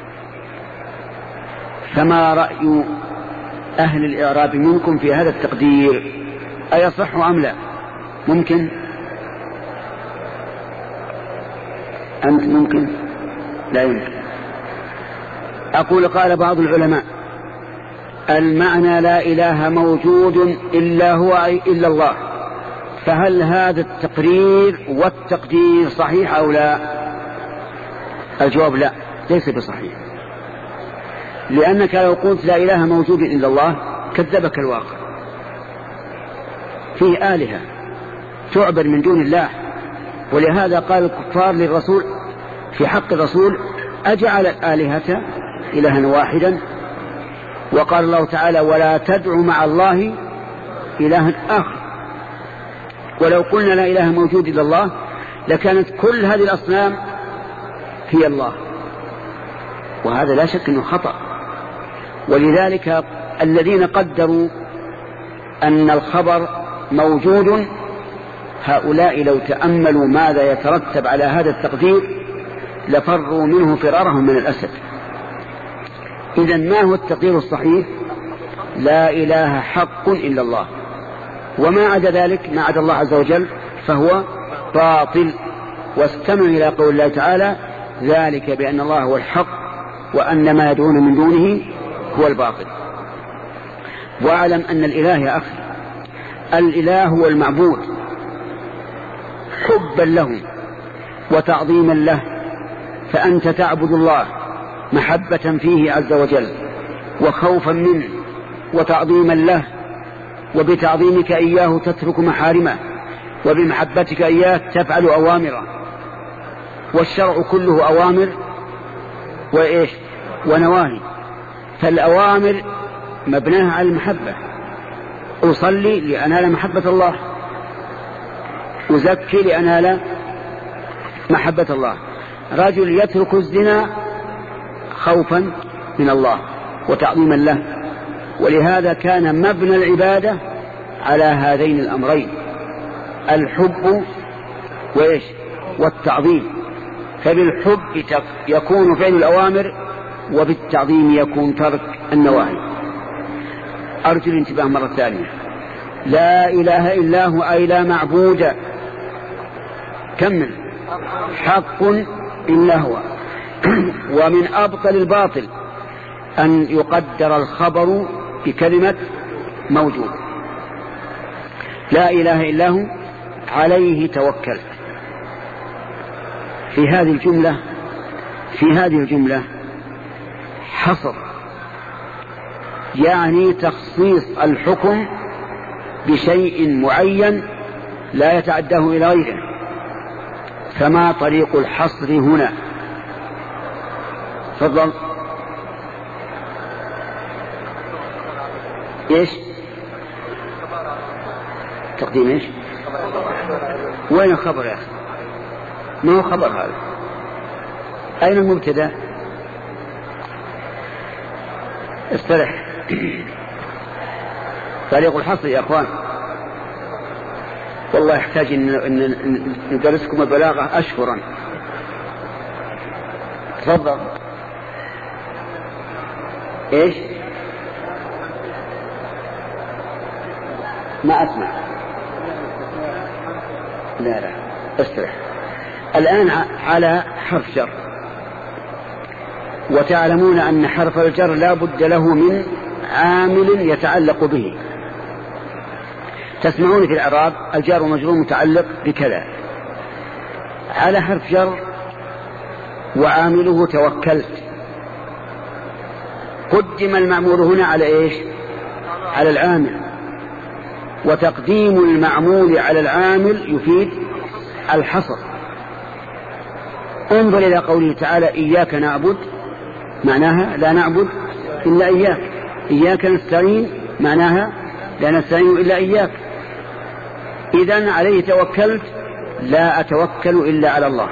فما رأي أهل الإعراب منكم في هذا التقدير؟ أيصح أم لا؟ ممكن أنت ممكن لا يمكن. أقول قال بعض العلماء المعنى لا إله موجود إلا هو أي إلا الله، فهل هذا التقرير والتقدير صحيح أو لا؟ الجواب لا، ليس بصحيح، لأنك لو قلت لا إله موجود إلا الله كذبك الواقع. فيه آلهة تعبد من دون الله، ولهذا قال الكفار للرسول في حق الرسول أجعل الآلهة إلها واحدا، وقال الله تعالى ولا تدعوا مع الله إلها آخر. ولو قلنا لا إله موجود إلا الله لكانت كل هذه الأصنام هي الله، وهذا لا شك أنه خطأ. ولذلك الذين قدروا أن الخبر موجود هؤلاء لو تأملوا ماذا يترتب على هذا التقدير لفروا منه فرارهم من الأسد. إذن ما هو التقدير الصحيح؟ لا إله حق إلا الله، وما عدا ذلك ما عدا الله عز وجل فهو باطل. واستمع إلى قول الله تعالى ذلك بأن الله هو الحق وأن ما يدعون من دونه هو الباطل. واعلم أن الإله يا أخي الإله هو المعبود حبا له وتعظيما له، فأنت تعبد الله محبة فيه عز وجل وخوفا منه وتعظيما له، وبتعظيمك إياه تترك محارمه، وبمحبتك إياه تفعل أوامره. والشرع كله أوامر وإيش ونواهي، فالأوامر مبناها على المحبة. أصلي لأنال محبة الله، أزكي لأنال محبة الله. رجل يترك الزنا خوفا من الله، وتعظيما له. ولهذا كان مبنى العبادة على هذين الأمرين، الحب وإيش والتعظيم. فبالحب يكون فعل الأوامر، وبالتعظيم يكون ترك النواهي. أرجو الانتباه مرة ثانية. لا إله إلا هو أي لا معبود كمل حق إلا هو. ومن أبطل الباطل أن يقدر الخبر بكلمة موجود. لا إله إلا هو عليه توكلت. في هذه الجملة في هذه الجملة حصر، يعني تخصيص الحكم بشيء معين لا يتعداه إلى غيره. فما طريق الحصر هنا؟ تفضل. ايش تقديم ايش؟ وين الخبر يا اخي؟ ما هو خبر هذا؟ اين المبتدا؟ استرح. طريق الحصر يا اخوان والله يحتاج ان ندرسكم البلاغة اشهرا. تفضل. ايش؟ ما اسمع. لا لا استرح. الان على حرف جر، وتعلمون ان حرف الجر لا بد له من عامل يتعلق به. تسمعون في الإعراب الجار ومجرور متعلق بكذا. على حرف جر وعامله توكلت. قدم المعمول هنا على ايش؟ على العامل. وتقديم المعمول على العامل يفيد الحصر. انظر إلى قوله تعالى إياك نعبد، معناها لا نعبد إلا إياك. إياك نستعين، معناها لا نستعين إلا إياك. إذن عليه توكلت، لا أتوكل إلا على الله.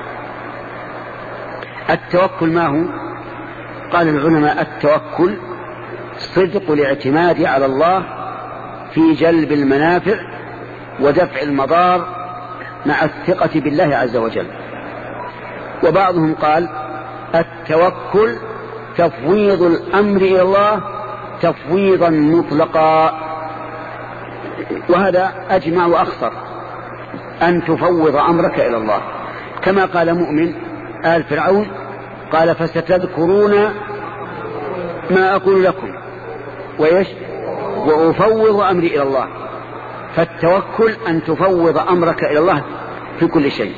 التوكل ما هو؟ قال العلماء التوكل صدق الاعتماد على الله في جلب المنافع ودفع المضار مع الثقة بالله عز وجل. وبعضهم قال التوكل تفويض الأمر إلى الله تفويضا مطلقا، وهذا أجمع وأخصر، أن تفوض أمرك إلى الله. كما قال مؤمن آل فرعون قال فستذكرون ما أقول لكم ويش وأفوض أمري إلى الله. فالتوكل أن تفوض أمرك إلى الله في كل شيء.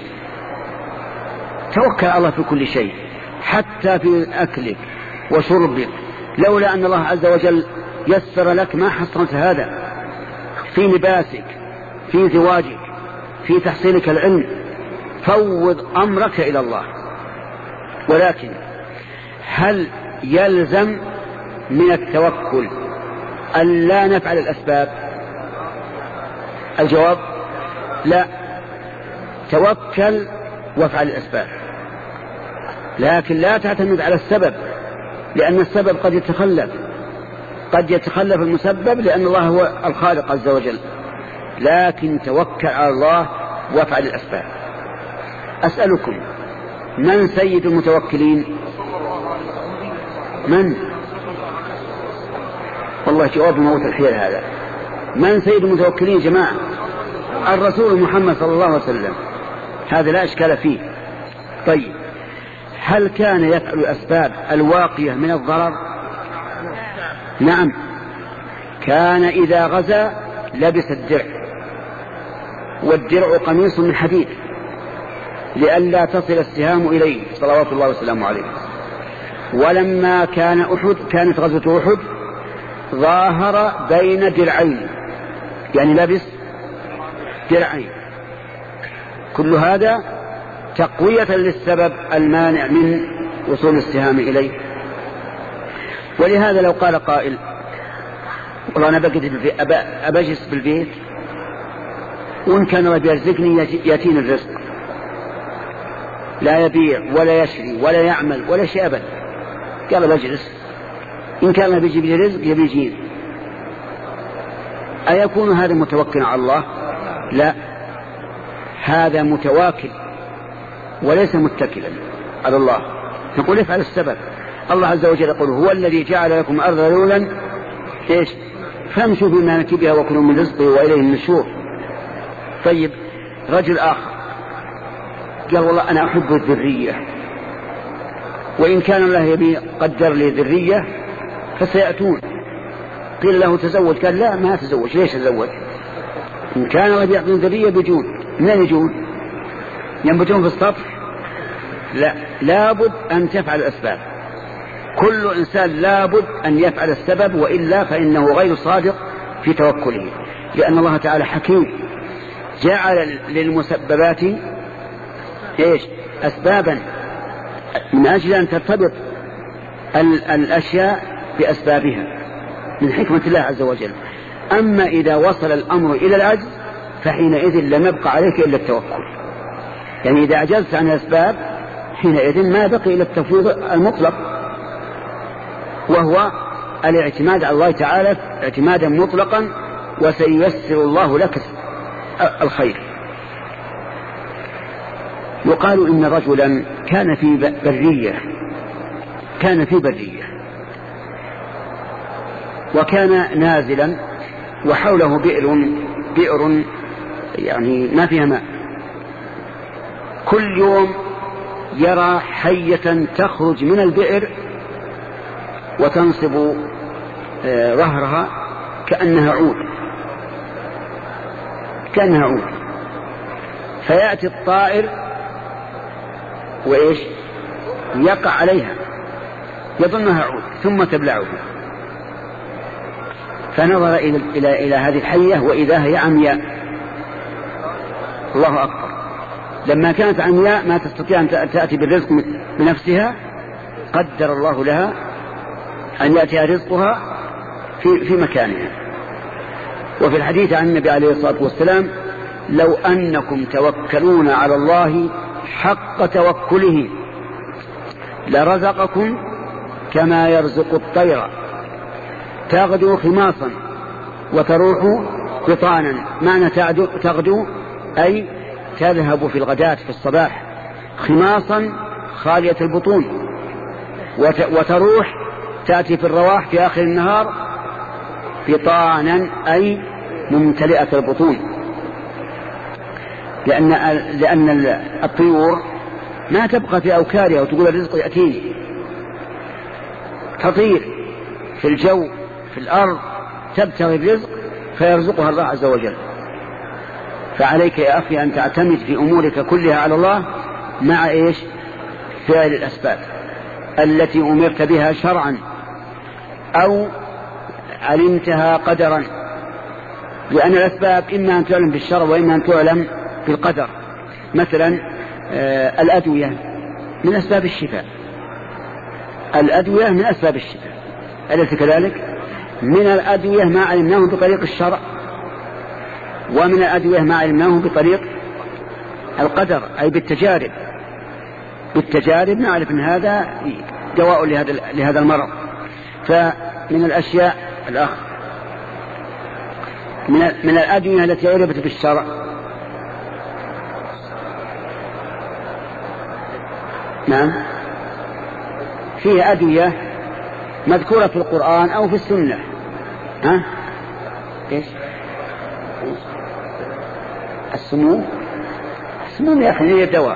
توكل على الله في كل شيء، حتى في أكلك وشربك. لولا أن الله عز وجل يسر لك ما حصلت هذا. في لباسك، في زواجك، في تحصيلك العلم، فوض أمرك إلى الله. ولكن هل يلزم من التوكل أن لا نفعل الأسباب؟ الجواب لا. توكل وافعل الأسباب، لكن لا تعتمد على السبب، لأن السبب قد يتخلف، قد يتخلف المسبب، لأن الله هو الخالق عز وجل. لكن توكل على الله وافعل الأسباب. أسألكم من سيد المتوكلين؟ من؟ والله جواب موت الحيل هذا. من سيد المتوكلين يا جماعة؟ الرسول محمد صلى الله عليه وسلم، هذا لا إشكال فيه. طيب هل كان يفعل الأسباب الواقية من الضرر؟ نعم، كان إذا غزا لبس الدرع، والدرع قميص من حديد لئلا تصل السهام إليه صلوات الله وسلامه عليه. ولما كان أحد كانت غزوة أحد ظاهر بين درعين، يعني لبس درعين. كل هذا تقوية للسبب المانع من وصول السهام إليه. ولهذا لو قال قائل والله أنا أبجلس بالبيت وإن كان رب يرزقني يأتيني الرزق، لا يبيع ولا يشري ولا يعمل ولا شيء أبدا، قال بجلس إن كان الله بيجيب لي رزق يبي يجيب. أيكون هذا متوكل على الله؟ لا، هذا متواكل وليس متكلا على الله. نقول افعل السبب. الله عز وجل يقول هو الذي جعل لكم الأرض ذلولا إيش فامشوا في مناكبها وكلوا من رزقه وإليه النشور. طيب رجل آخر قال والله أنا أحب الذرية، وإن كان الله يبي قدر لي ذرية فسيأتون. قيل له تزوج، قال لا ما تزوج. ليش تزوج؟ إن كان الله بيعطي ذرية بيجون. من يجون؟ ينبتون في السطح؟ لا، لابد أن تفعل الأسباب. كل إنسان لابد أن يفعل السبب، وإلا فإنه غير صادق في توكله، لأن الله تعالى حكيم جعل للمسببات إيش أسبابا من أجل أن ترتبط الأشياء بأسبابها من حكمة الله عز وجل. أما إذا وصل الأمر إلى العجز فحينئذ لم يبقى عليك إلا التوكل. يعني إذا عجزت عن الأسباب حينئذ ما بقي إلا التفويض المطلق، وهو الاعتماد على الله تعالى اعتمادا مطلقا، وسييسر الله لك الخير. يقال إن رجلا كان في برية كان في برية وكان نازلا وحوله بئر بئر يعني ما فيها ماء. كل يوم يرى حية تخرج من البئر وتنصب ظهرها كأنها عود كأنها عود فيأتي الطائر وإيش يقع عليها يظنها عود ثم تبلعه. فنظر إلى, إلى, إلى هذه الحية وإذا هي عمياء. الله أكبر. لما كانت عمياء ما تستطيع أن تأتي بالرزق بنفسها قدر الله لها أن يأتيها رزقها في, في مكانها. وفي الحديث عن النبي عليه الصلاة والسلام لو أنكم توكلون على الله حق توكله لرزقكم كما يرزق الطير تغدو خماصا وتروح بطانا. معنى تغدو أي تذهب في الغداة في الصباح خماصا خالية البطون، وتروح تأتي في الرواح في آخر النهار بطانا أي ممتلئة البطون. لأن, لأن الطيور ما تبقى في أوكارها وتقول الرزق يأتيني، تطير في الجو في الأرض تبتغي الرزق فيرزقها الله عز وجل. فعليك يا أخي أن تعتمد في أمورك كلها على الله مع إيش فعل الأسباب التي أمرت بها شرعا أو علمتها قدرا، لأن الأسباب إما أن تعلم بالشرع وإما أن تعلم بالقدر. مثلا آه الأدوية من أسباب الشفاء، الأدوية من أسباب الشفاء أليس كذلك؟ من الأدوية ما علمناه بطريق الشرع، ومن الأدوية ما علمناه بطريق القدر أي بالتجارب. بالتجارب نعرف أن هذا دواء لهذا لهذا المرض. فمن الأشياء الأخ من من الأدوية التي عرفت بالشرع نعم فيها أدوية مذكورة في القرآن أو في السنة. ها إيش السموم؟ السموم يا أخي هي دواء.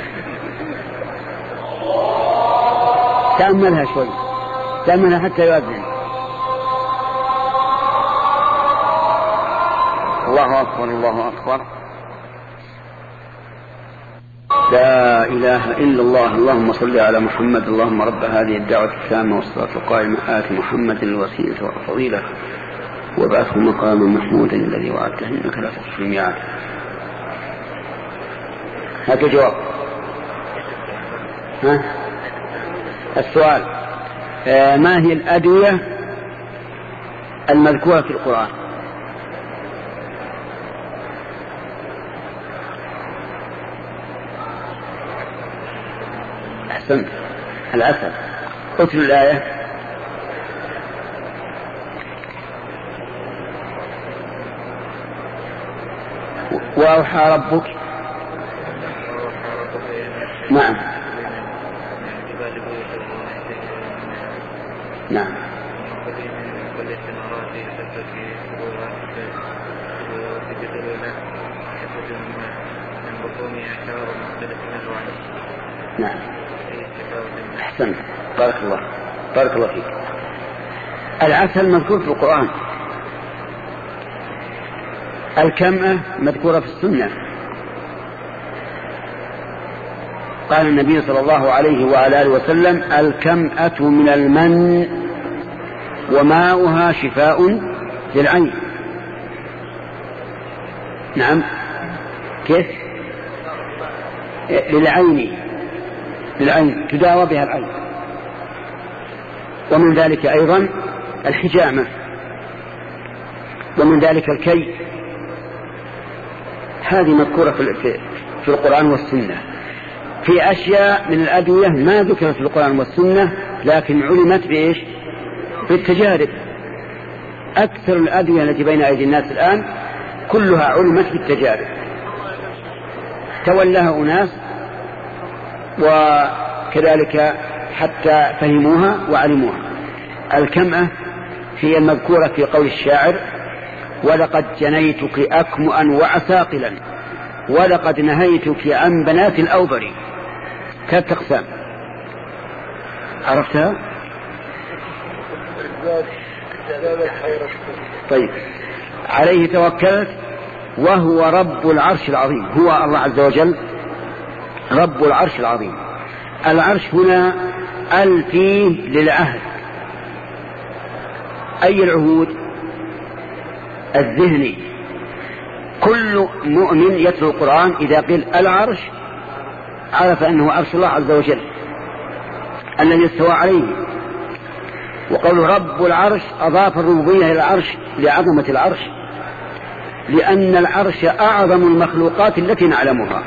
تأملها شوي، تأملها حتى يؤذن. الله أكبر الله أكبر. لا إله إلا الله. اللهم صل على محمد. اللهم رب هذه الدعوة التامة والصلاة القائمة آت محمد الوسيلة والفضيلة وابعثه مقاما محمودا الذي وعدته إنك لا تخلف الميعاد. هذا جواب. ها السؤال آه ما هي الأدوية المذكورة في القرآن؟ أحسنت. العسل. اتل الآية. وأوحى ربك. نعم نعم نعم أحسنت، بارك الله بارك الله فيك. العسل مذكور في القرآن، الكمأة مذكورة في السنة. قال النبي صلى الله عليه وعلى آله وسلم: الكمأة من المن وماؤها شفاء للعين. نعم كيف؟ للعين، للعين تداوى بها العين. ومن ذلك أيضا الحجامة، ومن ذلك الكي. هذه مذكورة في القرآن والسنة. في أشياء من الأدوية ما ذكرت في القرآن والسنة لكن علمت بإيش؟ بالتجارب. أكثر الأدوية التي بين أيدي الناس الآن كلها علمت بالتجارب، تولاها أناس وكذلك حتى فهموها وعلموها. الكمأة هي المذكورة في قول الشاعر: ولقد جنيتك أكمؤا وعساقلا ولقد نهيتك عن بنات الأوبر. ثلاث أقسام، عرفتها؟ طيب. عليه توكلت وهو رب العرش العظيم. هو الله عز وجل رب العرش العظيم. العرش هنا ألفي للعهد. أي العهود؟ الذهني. كل مؤمن يتلو القرآن إذا قيل العرش عرف أنه عرش الله عز وجل الذي استوى عليه. وقول رب العرش أضاف الربوبية إلى العرش لعظمة العرش، لأن العرش أعظم المخلوقات التي نعلمها.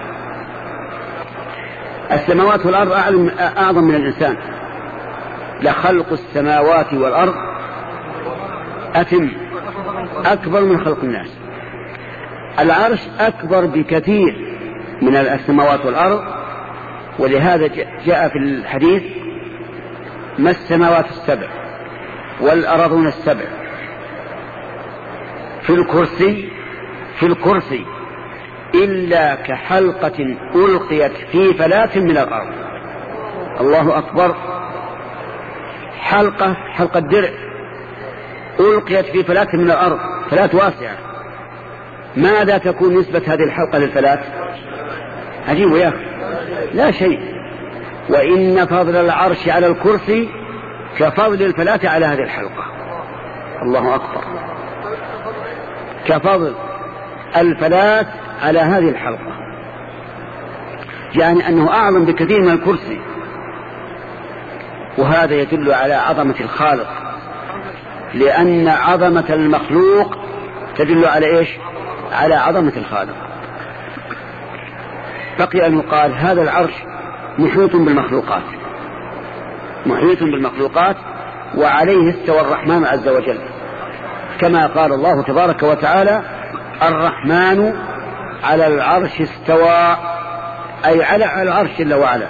السماوات والأرض أعظم من الإنسان. لخلق السماوات والأرض أتم أكبر من خلق الناس. العرش أكبر بكثير من السماوات والأرض، ولهذا جاء في الحديث: ما السماوات السبع والأرضون السبع في الكرسي في الكرسي إلا كحلقة ألقيت في فلاة من الأرض. الله أكبر. حلقة حلقة درع ألقيت في فلاة من الأرض، فلاة واسعة. ماذا تكون نسبة هذه الحلقة للفلاة؟ عجيب يا أخي، لا شيء. وإن فضل العرش على الكرسي كفضل الفلاة على هذه الحلقة. الله أكبر. كفضل الفلاة على هذه الحلقة، يعني أنه أعظم بكثير من الكرسي. وهذا يدل على عظمة الخالق، لأن عظمة المخلوق تدل على إيش؟ على عظمة الخالق. بقي أن يقال هذا العرش محيط بالمخلوقات، محيط بالمخلوقات، وعليه استوى الرحمن عز وجل، كما قال الله تبارك وتعالى: الرحمن على العرش استوى، أي على العرش جل وعلا،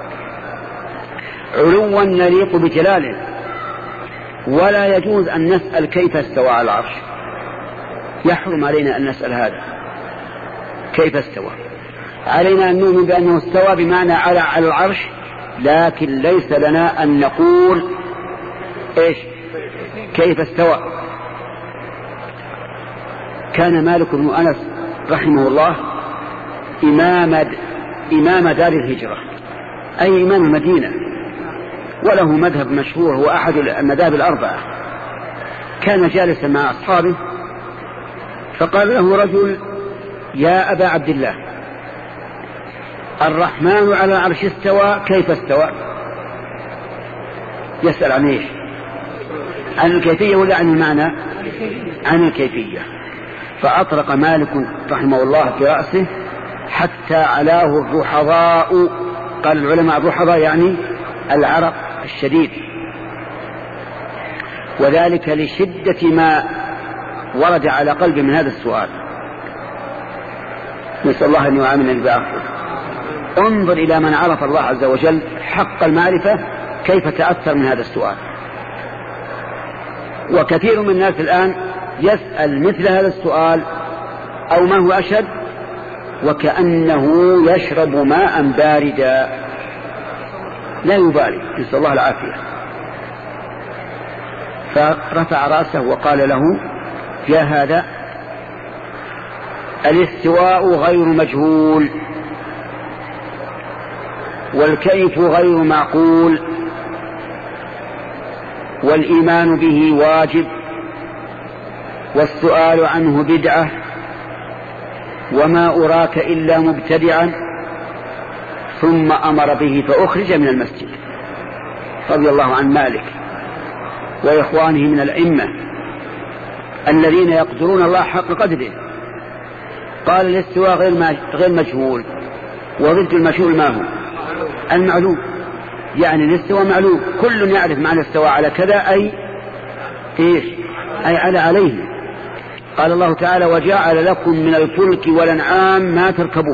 علوا يليق بجلاله. ولا يجوز أن نسأل كيف استوى على العرش، يحرم علينا أن نسأل هذا كيف استوى. علينا أن نؤمن بأنه استوى بمعنى على على العرش، لكن ليس لنا أن نقول إيش كيف استوى. كان مالك بن أنس رحمه الله إمام إمام دار الهجرة، أي إمام المدينة، وله مذهب مشهور هو أحد المذاهب الأربعة. كان جالسا مع أصحابه فقال له رجل: يا أبا عبد الله، الرحمن على العرش استوى، كيف استوى؟ يسأل عن إيش؟ عن الكيفية ولا عن المعنى؟ عن الكيفية. فأطرق مالك رحمه الله في رأسه حتى علاه الرحضاء. قال العلماء الرحضاء يعني العرق الشديد، وذلك لشدة ما ورد على قلبه من هذا السؤال. نسأل الله أن يعاملنا بالعفو. انظر إلى من عرف الله عز وجل حق المعرفة كيف تأثر من هذا السؤال. وكثير من الناس الآن يسأل مثل هذا السؤال أو ما هو أشد وكأنه يشرب ماء باردا لا يبالي، نسأل الله العافية. فرفع رأسه وقال له: يا هذا، الاستواء غير مجهول، والكيف غير معقول، والإيمان به واجب، والسؤال عنه بدعة، وما أراك إلا مبتدعا. ثم أمر به فأخرج من المسجد، رضي الله عن مالك وإخوانه من الأئمة الذين يقدرون الله حق قدره. قال: الاستواء غير مجهول، وضد المجهول ما هو؟ المعلوم. يعني الاستواء معلوم، كل يعرف معنى الاستواء على كذا، أي إيش؟ أي على عليه. قال الله تعالى: وجعل لكم من الفلك والأنعام ما تركبون.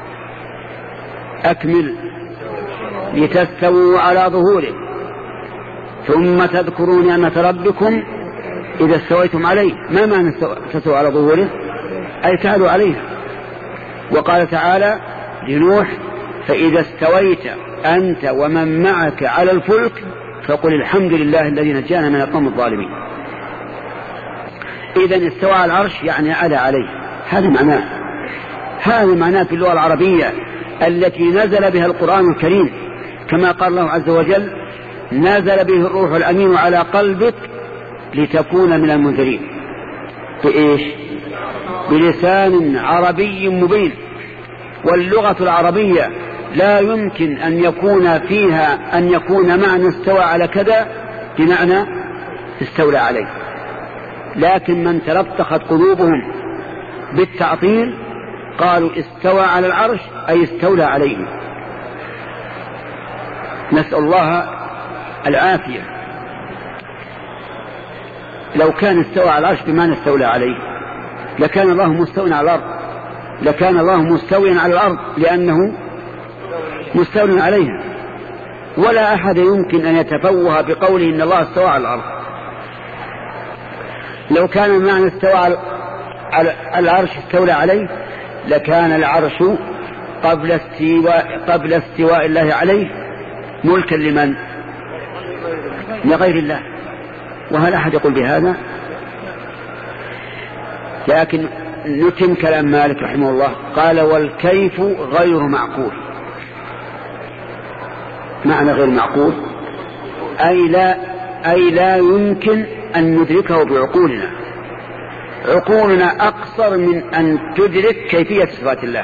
أكمل: لتستووا على ظهوره ثم تذكروا نعمة ربكم إذا استويتم عليه. ما معنى تستووا على ظهوره؟ أي تعالوا عليه. وقال تعالى لنوح: فإذا استويت أنت ومن معك على الفلك فقل الحمد لله الذي نجانا من القوم الظالمين. إذن استوى على العرش يعني على عليه، هذا معناه، هذا معناه في اللغة العربية التي نزل بها القرآن الكريم، كما قال الله عز وجل: نزل به الروح الأمين على قلبك لتكون من المنذرين. بإيش؟ بلسان عربي مبين. واللغة العربية لا يمكن أن يكون فيها أن يكون معنى استوى على كذا بمعنى استولى عليه، لكن من تلطخت قلوبهم بالتعطيل قالوا استوى على العرش أي استولى عليه. نسأل الله العافية. لو كان استوى على العرش بمعنى استولى عليه لكان الله مستوى على الأرض، لكان الله مستويا على الأرض لأنه مستوى عليها. ولا أحد يمكن أن يتفوه بقوله إن الله استوى على الأرض. لو كان معنى استوى على العرش استولى عليه لكان العرش قبل استواء, قبل استواء الله عليه ملكا لمن؟ لغير الله. وهل أحد يقول بهذا؟ لكن نتم كلام مالك رحمه الله. قال: والكيف غير معقول. معنى غير معقول أي لا, أي لا يمكن أن ندركه بعقولنا. عقولنا أقصر من أن تدرك كيفية صفات الله.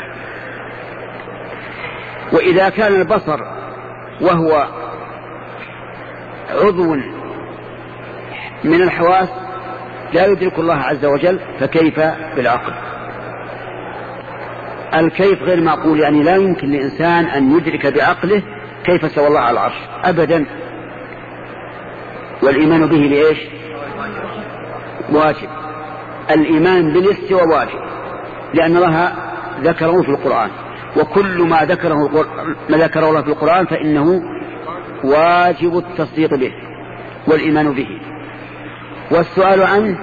وإذا كان البصر وهو عضو من الحواس لا يدرك الله عز وجل، فكيف بالعقل؟ الكيف غير معقول، يعني لا يمكن لإنسان أن يدرك بعقله كيف سوى الله على العرش أبدا. والإيمان به لإيش؟ واجب. الإيمان بالاستواء واجب، لأن الله ذكره في القرآن، وكل ما ذكره ما ذكره الله في القرآن فإنه واجب التصديق به والإيمان به. والسؤال عنه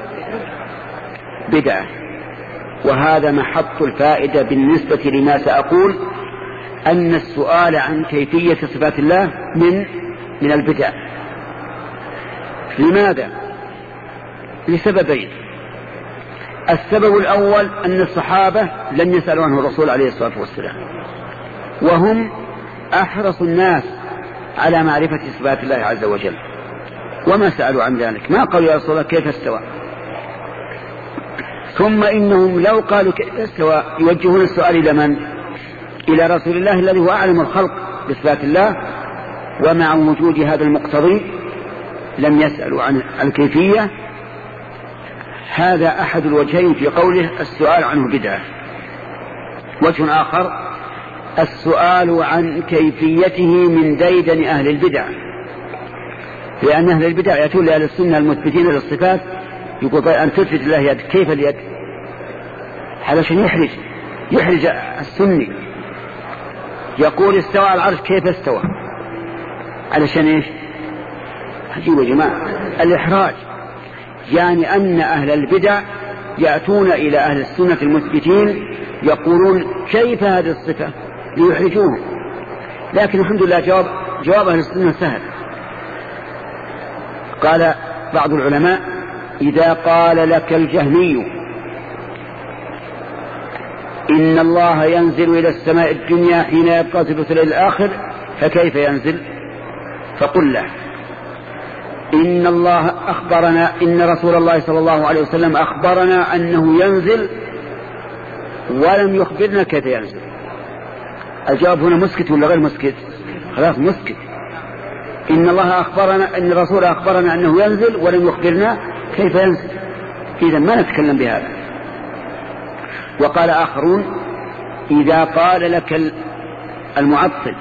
بدعة. وهذا محط الفائدة بالنسبة لما سأقول، أن السؤال عن كيفية صفات الله من من البدع. لماذا؟ لسببين. السبب الأول أن الصحابة لم يسألوا عنه الرسول عليه الصلاة والسلام، وهم أحرص الناس على معرفة صفات الله عز وجل، وما سألوا عن ذلك، ما قالوا يا رسول الله كيف استوى. ثم إنهم لو قالوا كيف استوى يوجهون السؤال إلى من؟ إلى رسول الله الذي هو أعلم الخلق بصفات الله. ومع وجود هذا المقتضي لم يسألوا عن الكيفية. هذا أحد الوجهين في قوله السؤال عنه بدعة. وجه آخر السؤال عن كيفيته من ديدن أهل البدع، لأن أهل البدع يأتون لأهل السنة المثبتين للصفات يقول أن تثبت الله يد، كيف اليد؟ هذا شيء يحرج. يحرج السني يقول استوى على العرش، كيف استوى؟ علشان ايش؟ عجيب يا جماعة الإحراج. يعني أن أهل البدع يأتون إلى أهل السنة المثبتين يقولون كيف هذه الصفة ليحرجوهم، لكن الحمد لله جواب, جواب أهل السنة سهل. قال بعض العلماء إذا قال لك الجهمي إن الله ينزل إلى السماء الدنيا حين يبقى ثلث الليل الآخر فكيف ينزل؟ فقل له إن الله أخبرنا، إن رسول الله صلى الله عليه وسلم أخبرنا أنه ينزل ولم يخبرنا كيف ينزل. الجواب هنا مسكت ولا غير مسكت؟ خلاص مسكت. إن الله أخبرنا، إن الرسول أخبرنا أنه ينزل ولم يخبرنا كيف ينزل، إذا ما نتكلم بهذا. وقال آخرون إذا قال لك المعطل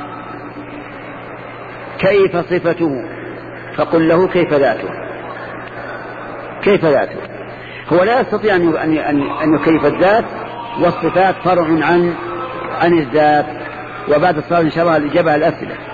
كيف صفته فقل له كيف ذاته، كيف ذاته. هو لا يستطيع أن أن يكيف الذات، والصفات فرع عن عن الذات. وبعد الصلاة إن شاء الله الإجابة على الأسئلة.